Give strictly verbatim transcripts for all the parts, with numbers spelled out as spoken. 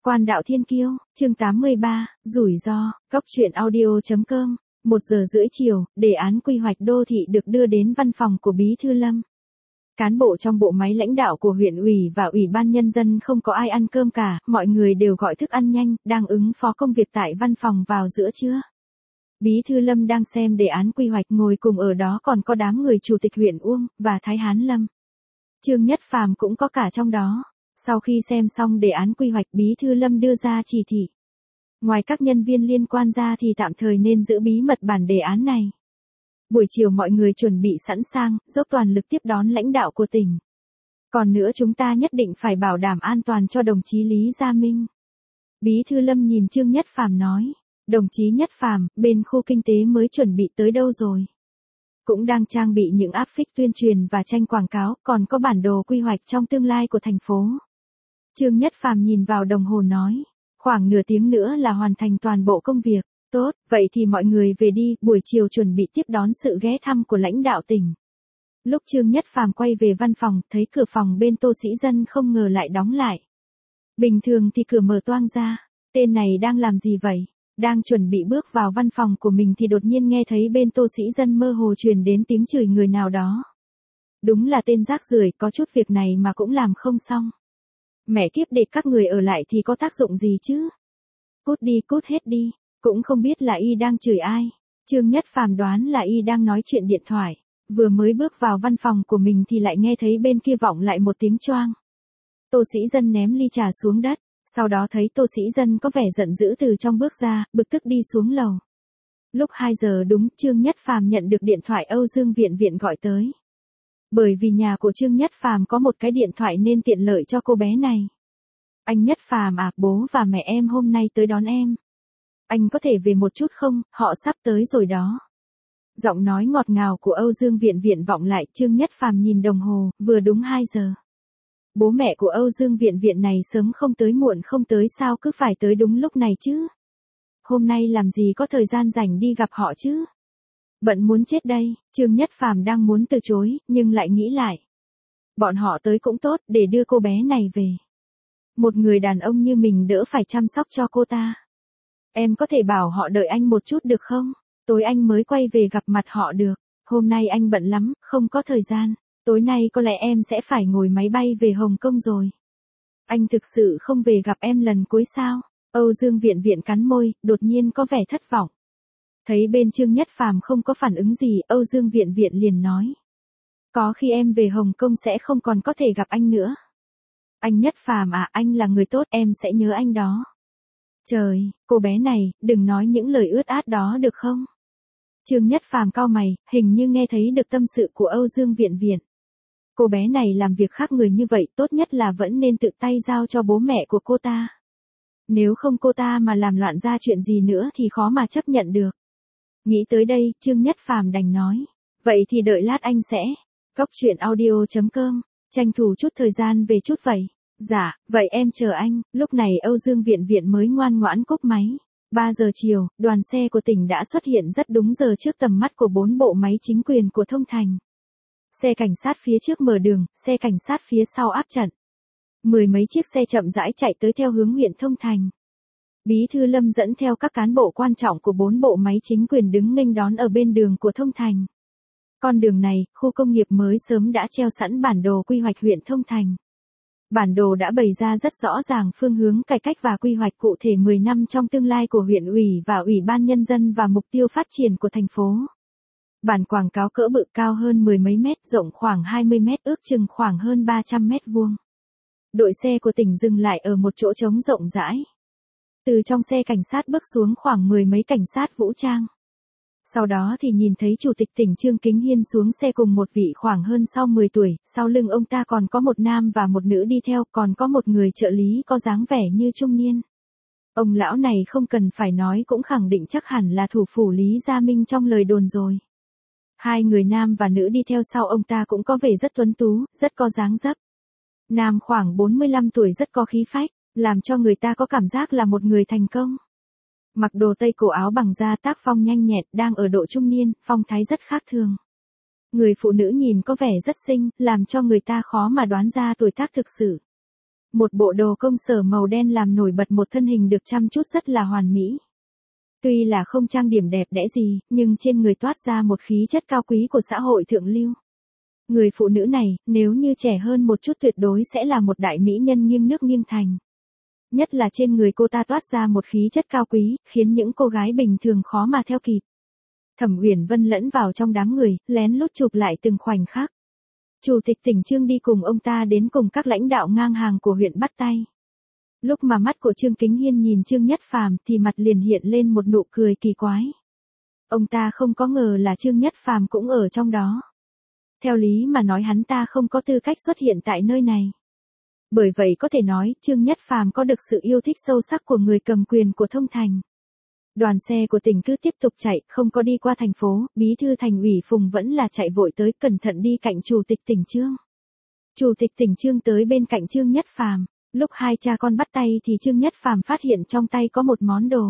Quan đạo thiên kiêu, chương tám mươi ba, rủi ro, góc truyện audio.com, một giờ rưỡi chiều, đề án quy hoạch đô thị được đưa đến văn phòng của Bí thư Lâm. Cán bộ trong bộ máy lãnh đạo của huyện ủy và ủy ban nhân dân không có ai ăn cơm cả, mọi người đều gọi thức ăn nhanh, đang ứng phó công việc tại văn phòng vào giữa trưa. Bí thư Lâm đang xem đề án quy hoạch, ngồi cùng ở đó còn có đám người chủ tịch huyện Uông và Thái Hán Lâm. Trương Nhất Phàm cũng có cả trong đó. Sau khi xem xong đề án quy hoạch, Bí thư Lâm đưa ra chỉ thị. Ngoài các nhân viên liên quan ra thì tạm thời nên giữ bí mật bản đề án này. Buổi chiều mọi người chuẩn bị sẵn sàng, dốc toàn lực tiếp đón lãnh đạo của tỉnh. Còn nữa chúng ta nhất định phải bảo đảm an toàn cho đồng chí Lý Gia Minh. Bí thư Lâm nhìn Trương Nhất Phàm nói, đồng chí Nhất Phàm, bên khu kinh tế mới chuẩn bị tới đâu rồi? Cũng đang trang bị những áp phích tuyên truyền và tranh quảng cáo, còn có bản đồ quy hoạch trong tương lai của thành phố. Trương Nhất Phàm nhìn vào đồng hồ nói, khoảng nửa tiếng nữa là hoàn thành toàn bộ công việc. Tốt, vậy thì mọi người về đi, buổi chiều chuẩn bị tiếp đón sự ghé thăm của lãnh đạo tỉnh. Lúc Trương Nhất Phàm quay về văn phòng, thấy cửa phòng bên Tô Sĩ Dân không ngờ lại đóng lại. Bình thường thì cửa mở toang ra, tên này đang làm gì vậy? Đang chuẩn bị bước vào văn phòng của mình thì đột nhiên nghe thấy bên Tô Sĩ Dân mơ hồ truyền đến tiếng chửi người nào đó. Đúng là tên rác rưởi, có chút việc này mà cũng làm không xong. Mẹ kiếp, để các người ở lại thì có tác dụng gì chứ? Cút đi, cút hết đi. Cũng không biết là y đang chửi ai. Trương Nhất Phàm đoán là y đang nói chuyện điện thoại. Vừa mới bước vào văn phòng của mình thì lại nghe thấy bên kia vọng lại một tiếng choang. Tô Sĩ Dân ném ly trà xuống đất. Sau đó thấy Tô Sĩ Dân có vẻ giận dữ từ trong bước ra, bực tức đi xuống lầu. Lúc hai giờ đúng, Trương Nhất Phàm nhận được điện thoại Âu Dương Viện Viện gọi tới. Bởi vì nhà của Trương Nhất Phàm có một cái điện thoại nên tiện lợi cho cô bé này. Anh Nhất Phàm à, bố và mẹ em hôm nay tới đón em. Anh có thể về một chút không, họ sắp tới rồi đó. Giọng nói ngọt ngào của Âu Dương Viện Viện vọng lại, Trương Nhất Phàm nhìn đồng hồ, vừa đúng hai giờ. Bố mẹ của Âu Dương Viện Viện này sớm không tới muộn không tới sao cứ phải tới đúng lúc này chứ. Hôm nay làm gì có thời gian rảnh đi gặp họ chứ. Bận muốn chết đây, Trương Nhất Phàm đang muốn từ chối, nhưng lại nghĩ lại. Bọn họ tới cũng tốt, để đưa cô bé này về. Một người đàn ông như mình đỡ phải chăm sóc cho cô ta. Em có thể bảo họ đợi anh một chút được không? Tối anh mới quay về gặp mặt họ được. Hôm nay anh bận lắm, không có thời gian. Tối nay có lẽ em sẽ phải ngồi máy bay về Hồng Kông rồi. Anh thực sự không về gặp em lần cuối sao? Âu Dương Viện Viện cắn môi, đột nhiên có vẻ thất vọng. Thấy bên Trương Nhất Phàm không có phản ứng gì, Âu Dương Viện Viện liền nói. Có khi em về Hồng Kông sẽ không còn có thể gặp anh nữa. Anh Nhất Phàm à, anh là người tốt, em sẽ nhớ anh đó. Trời, cô bé này, đừng nói những lời ướt át đó được không? Trương Nhất Phàm cau mày, hình như nghe thấy được tâm sự của Âu Dương Viện Viện. Cô bé này làm việc khác người như vậy, tốt nhất là vẫn nên tự tay giao cho bố mẹ của cô ta. Nếu không cô ta mà làm loạn ra chuyện gì nữa thì khó mà chấp nhận được. Nghĩ tới đây, Trương Nhất Phàm đành nói. Vậy thì đợi lát anh sẽ. Góc truyện audio.com, tranh thủ chút thời gian về chút vậy. Dạ, vậy em chờ anh. Lúc này Âu Dương Viện Viện mới ngoan ngoãn cúp máy. ba giờ chiều, đoàn xe của tỉnh đã xuất hiện rất đúng giờ trước tầm mắt của bốn bộ máy chính quyền của Thông Thành. Xe cảnh sát phía trước mở đường, xe cảnh sát phía sau áp trận. Mười mấy chiếc xe chậm rãi chạy tới theo hướng huyện Thông Thành. Bí thư Lâm dẫn theo các cán bộ quan trọng của bốn bộ máy chính quyền đứng nghênh đón ở bên đường của Thông Thành. Con đường này, khu công nghiệp mới sớm đã treo sẵn bản đồ quy hoạch huyện Thông Thành. Bản đồ đã bày ra rất rõ ràng phương hướng cải cách và quy hoạch cụ thể mười năm trong tương lai của huyện ủy và ủy ban nhân dân và mục tiêu phát triển của thành phố. Bản quảng cáo cỡ bự cao hơn mười mấy mét, rộng khoảng hai mươi mét, ước chừng khoảng hơn ba trăm mét vuông. Đội xe của tỉnh dừng lại ở một chỗ trống rộng rãi. Từ trong xe cảnh sát bước xuống khoảng mười mấy cảnh sát vũ trang. Sau đó thì nhìn thấy Chủ tịch tỉnh Trương Kính Hiên xuống xe cùng một vị khoảng hơn sau mười tuổi, sau lưng ông ta còn có một nam và một nữ đi theo, còn có một người trợ lý có dáng vẻ như trung niên. Ông lão này không cần phải nói cũng khẳng định chắc hẳn là thủ phủ Lý Gia Minh trong lời đồn rồi. Hai người nam và nữ đi theo sau ông ta cũng có vẻ rất tuấn tú, rất có dáng dấp. Nam khoảng bốn mươi lăm tuổi rất có khí phách, làm cho người ta có cảm giác là một người thành công. Mặc đồ tây cổ áo bằng da, tác phong nhanh nhẹn, đang ở độ trung niên, phong thái rất khác thường. Người phụ nữ nhìn có vẻ rất xinh, làm cho người ta khó mà đoán ra tuổi tác thực sự. Một bộ đồ công sở màu đen làm nổi bật một thân hình được chăm chút rất là hoàn mỹ. Tuy là không trang điểm đẹp đẽ gì, nhưng trên người toát ra một khí chất cao quý của xã hội thượng lưu. Người phụ nữ này, nếu như trẻ hơn một chút tuyệt đối sẽ là một đại mỹ nhân nghiêng nước nghiêng thành. Nhất là trên người cô ta toát ra một khí chất cao quý, khiến những cô gái bình thường khó mà theo kịp. Thẩm Uyển Vân lẫn vào trong đám người, lén lút chụp lại từng khoảnh khắc. Chủ tịch tỉnh Trương đi cùng ông ta đến cùng các lãnh đạo ngang hàng của huyện bắt tay. Lúc mà mắt của Trương Kính Hiên nhìn Trương Nhất Phàm thì mặt liền hiện lên một nụ cười kỳ quái. Ông ta không có ngờ là Trương Nhất Phàm cũng ở trong đó. Theo lý mà nói hắn ta không có tư cách xuất hiện tại nơi này. Bởi vậy có thể nói Trương Nhất Phàm có được sự yêu thích sâu sắc của người cầm quyền của Thông Thành. Đoàn xe của tỉnh cứ tiếp tục chạy, không có đi qua thành phố, bí thư thành ủy Phùng vẫn là chạy vội tới cẩn thận đi cạnh chủ tịch tỉnh Trương. Chủ tịch tỉnh Trương tới bên cạnh Trương Nhất Phàm, lúc hai cha con bắt tay thì Trương Nhất Phàm phát hiện trong tay có một món đồ.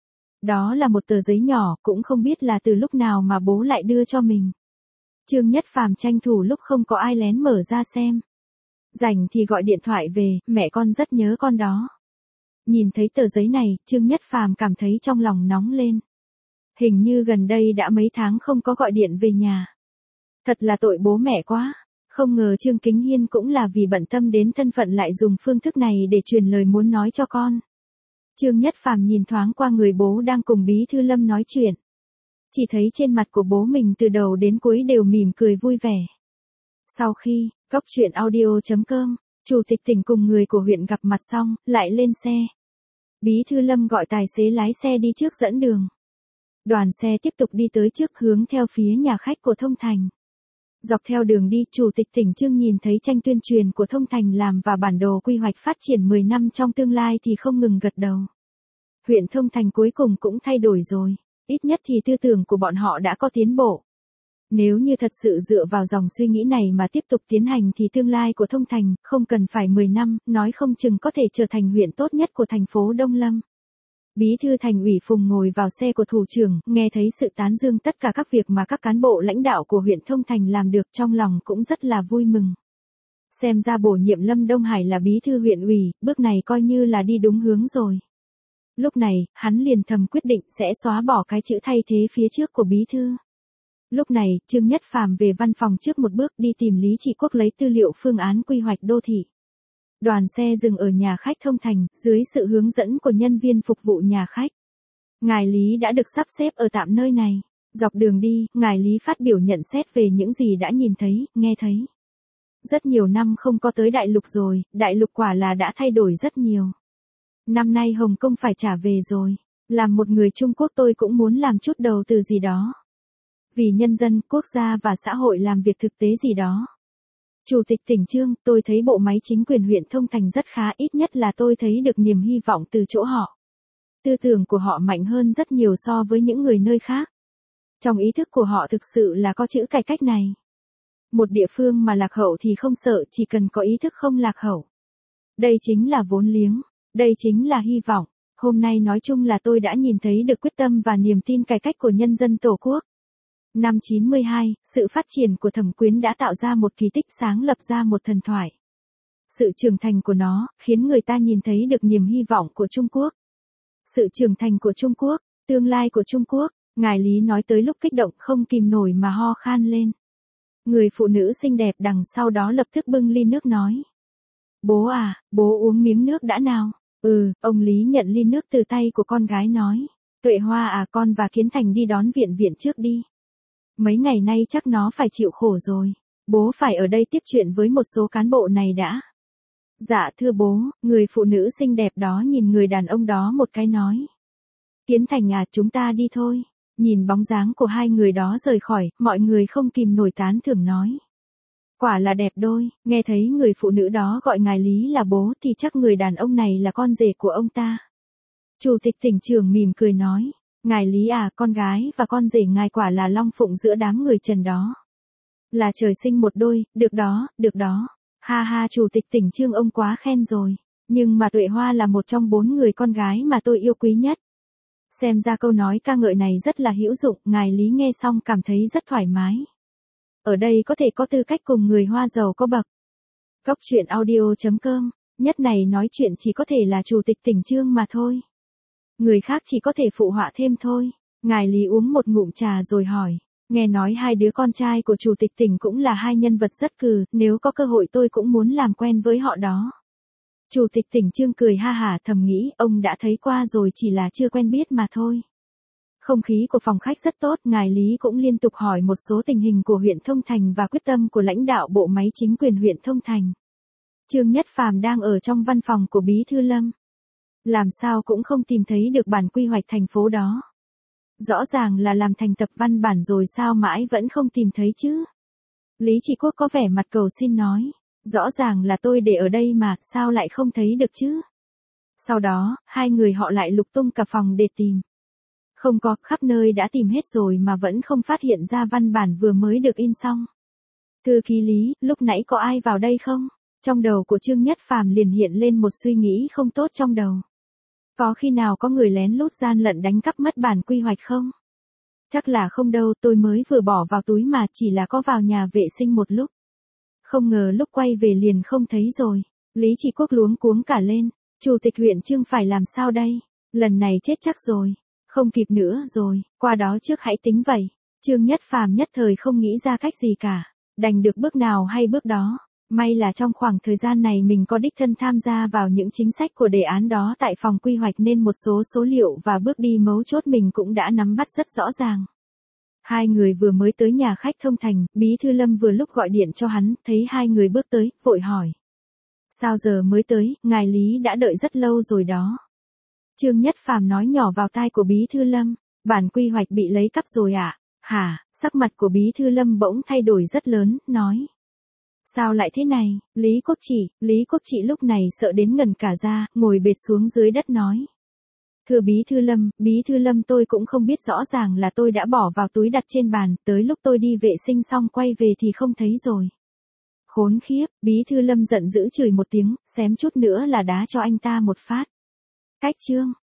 Đó là một tờ giấy nhỏ, cũng không biết là từ lúc nào mà bố lại đưa cho mình. Trương Nhất Phàm tranh thủ lúc không có ai lén mở ra xem. Rảnh thì gọi điện thoại về, mẹ con rất nhớ con đó. Nhìn thấy tờ giấy này, Trương Nhất Phàm cảm thấy trong lòng nóng lên. Hình như gần đây đã mấy tháng không có gọi điện về nhà. Thật là tội bố mẹ quá. Không ngờ Trương Kính Hiên cũng là vì bận tâm đến thân phận lại dùng phương thức này để truyền lời muốn nói cho con. Trương Nhất Phàm nhìn thoáng qua người bố đang cùng Bí Thư Lâm nói chuyện. Chỉ thấy trên mặt của bố mình từ đầu đến cuối đều mỉm cười vui vẻ. Sau khi, Cóc Truyện Audio chấm com, Chủ tịch tỉnh cùng người của huyện gặp mặt xong, lại lên xe. Bí Thư Lâm gọi tài xế lái xe đi trước dẫn đường. Đoàn xe tiếp tục đi tới trước hướng theo phía nhà khách của Thông Thành. Dọc theo đường đi, Chủ tịch tỉnh Trương nhìn thấy tranh tuyên truyền của Thông Thành làm và bản đồ quy hoạch phát triển mười năm trong tương lai thì không ngừng gật đầu. Huyện Thông Thành cuối cùng cũng thay đổi rồi, ít nhất thì tư tưởng của bọn họ đã có tiến bộ. Nếu như thật sự dựa vào dòng suy nghĩ này mà tiếp tục tiến hành thì tương lai của Thông Thành không cần phải mười năm, nói không chừng có thể trở thành huyện tốt nhất của thành phố Đông Lâm. Bí thư thành ủy Phùng ngồi vào xe của thủ trưởng, nghe thấy sự tán dương tất cả các việc mà các cán bộ lãnh đạo của huyện Thông Thành làm được, trong lòng cũng rất là vui mừng. Xem ra bổ nhiệm Lâm Đông Hải là bí thư huyện ủy, bước này coi như là đi đúng hướng rồi. Lúc này, hắn liền thầm quyết định sẽ xóa bỏ cái chữ thay thế phía trước của bí thư. Lúc này, Trương Nhất Phàm về văn phòng trước một bước đi tìm Lý Trị Quốc lấy tư liệu phương án quy hoạch đô thị. Đoàn xe dừng ở nhà khách Thông Thành, dưới sự hướng dẫn của nhân viên phục vụ nhà khách. Ngài Lý đã được sắp xếp ở tạm nơi này. Dọc đường đi, ngài Lý phát biểu nhận xét về những gì đã nhìn thấy, nghe thấy. Rất nhiều năm không có tới đại lục rồi, đại lục quả là đã thay đổi rất nhiều. Năm nay Hồng Kông phải trả về rồi. Làm một người Trung Quốc tôi cũng muốn làm chút đầu tư gì đó. Vì nhân dân, quốc gia và xã hội làm việc thực tế gì đó. Chủ tịch tỉnh Trương, tôi thấy bộ máy chính quyền huyện Thông Thành rất khá, ít nhất là tôi thấy được niềm hy vọng từ chỗ họ. Tư tưởng của họ mạnh hơn rất nhiều so với những người nơi khác. Trong ý thức của họ thực sự là có chữ cải cách này. Một địa phương mà lạc hậu thì không sợ, chỉ cần có ý thức không lạc hậu. Đây chính là vốn liếng, đây chính là hy vọng. Hôm nay nói chung là tôi đã nhìn thấy được quyết tâm và niềm tin cải cách của nhân dân Tổ quốc. Năm chín mươi hai, sự phát triển của Thẩm Quyến đã tạo ra một kỳ tích, sáng lập ra một thần thoại. Sự trưởng thành của nó, khiến người ta nhìn thấy được niềm hy vọng của Trung Quốc. Sự trưởng thành của Trung Quốc, tương lai của Trung Quốc, ngài Lý nói tới lúc kích động không kìm nổi mà ho khan lên. Người phụ nữ xinh đẹp đằng sau đó lập tức bưng ly nước nói. Bố à, bố uống miếng nước đã nào. Ừ, ông Lý nhận ly nước từ tay của con gái nói. Tuệ Hoa à, con và Kiến Thành đi đón Viện Viện trước đi. Mấy ngày nay chắc nó phải chịu khổ rồi. Bố phải ở đây tiếp chuyện với một số cán bộ này đã. Dạ thưa bố, người phụ nữ xinh đẹp đó nhìn người đàn ông đó một cái nói. Kiến Thành à, chúng ta đi thôi. Nhìn bóng dáng của hai người đó rời khỏi, mọi người không kìm nổi tán thưởng nói. Quả là đẹp đôi, nghe thấy người phụ nữ đó gọi ngài Lý là bố thì chắc người đàn ông này là con rể của ông ta. Chủ tịch tỉnh trưởng mỉm cười nói. Ngài Lý à, con gái và con rể ngài quả là long phụng giữa đám người trần đó. Là trời sinh một đôi, được đó, được đó. Ha ha, chủ tịch tỉnh Trương ông quá khen rồi. Nhưng mà Tuệ Hoa là một trong bốn người con gái mà tôi yêu quý nhất. Xem ra câu nói ca ngợi này rất là hữu dụng, ngài Lý nghe xong cảm thấy rất thoải mái. Ở đây có thể có tư cách cùng người Hoa giàu có bậc. Cóc Truyện Audio chấm com Nhất này nói chuyện chỉ có thể là chủ tịch tỉnh Trương mà thôi. Người khác chỉ có thể phụ họa thêm thôi. Ngài Lý uống một ngụm trà rồi hỏi. Nghe nói hai đứa con trai của chủ tịch tỉnh cũng là hai nhân vật rất cừ, nếu có cơ hội tôi cũng muốn làm quen với họ đó. Chủ tịch tỉnh Trương cười ha hả thầm nghĩ ông đã thấy qua rồi chỉ là chưa quen biết mà thôi. Không khí của phòng khách rất tốt, ngài Lý cũng liên tục hỏi một số tình hình của huyện Thông Thành và quyết tâm của lãnh đạo bộ máy chính quyền huyện Thông Thành. Trương Nhất Phàm đang ở trong văn phòng của Bí Thư Lâm. Làm sao cũng không tìm thấy được bản quy hoạch thành phố đó. Rõ ràng là làm thành tập văn bản rồi sao mãi vẫn không tìm thấy chứ. Lý Chỉ Quốc có vẻ mặt cầu xin nói. Rõ ràng là tôi để ở đây mà, sao lại không thấy được chứ? Sau đó, hai người họ lại lục tung cả phòng để tìm. Không có, khắp nơi đã tìm hết rồi mà vẫn không phát hiện ra văn bản vừa mới được in xong. Thư ký Lý, lúc nãy có ai vào đây không? Trong đầu của Trương Nhất Phàm liền hiện lên một suy nghĩ không tốt trong đầu. Có khi nào có người lén lút gian lận đánh cắp mất bản quy hoạch không? Chắc là không đâu, tôi mới vừa bỏ vào túi mà chỉ là có vào nhà vệ sinh một lúc. Không ngờ lúc quay về liền không thấy rồi. Lý Chỉ Quốc luống cuống cả lên. Chủ tịch huyện Trương phải làm sao đây? Lần này chết chắc rồi. Không kịp nữa rồi, qua đó trước hãy tính vậy. Trương Nhất Phàm nhất thời không nghĩ ra cách gì cả. Đành được bước nào hay bước đó. May là trong khoảng thời gian này mình có đích thân tham gia vào những chính sách của đề án đó tại phòng quy hoạch nên một số số liệu và bước đi mấu chốt mình cũng đã nắm bắt rất rõ ràng. Hai người vừa mới tới nhà khách Thông Thành, Bí Thư Lâm vừa lúc gọi điện cho hắn, thấy hai người bước tới, vội hỏi. Sao giờ mới tới, ngài Lý đã đợi rất lâu rồi đó. Trương Nhất Phàm nói nhỏ vào tai của Bí Thư Lâm, bản quy hoạch bị lấy cắp rồi ạ. À? Hả, sắc mặt của Bí Thư Lâm bỗng thay đổi rất lớn, nói. Sao lại thế này, Lý Quốc Trị, Lý Quốc Trị lúc này sợ đến ngần cả da, ngồi bệt xuống dưới đất nói. Thưa Bí Thư Lâm, Bí Thư Lâm tôi cũng không biết rõ ràng là tôi đã bỏ vào túi đặt trên bàn, tới lúc tôi đi vệ sinh xong quay về thì không thấy rồi. Khốn khiếp, Bí Thư Lâm giận dữ chửi một tiếng, xém chút nữa là đá cho anh ta một phát. Cách Trương,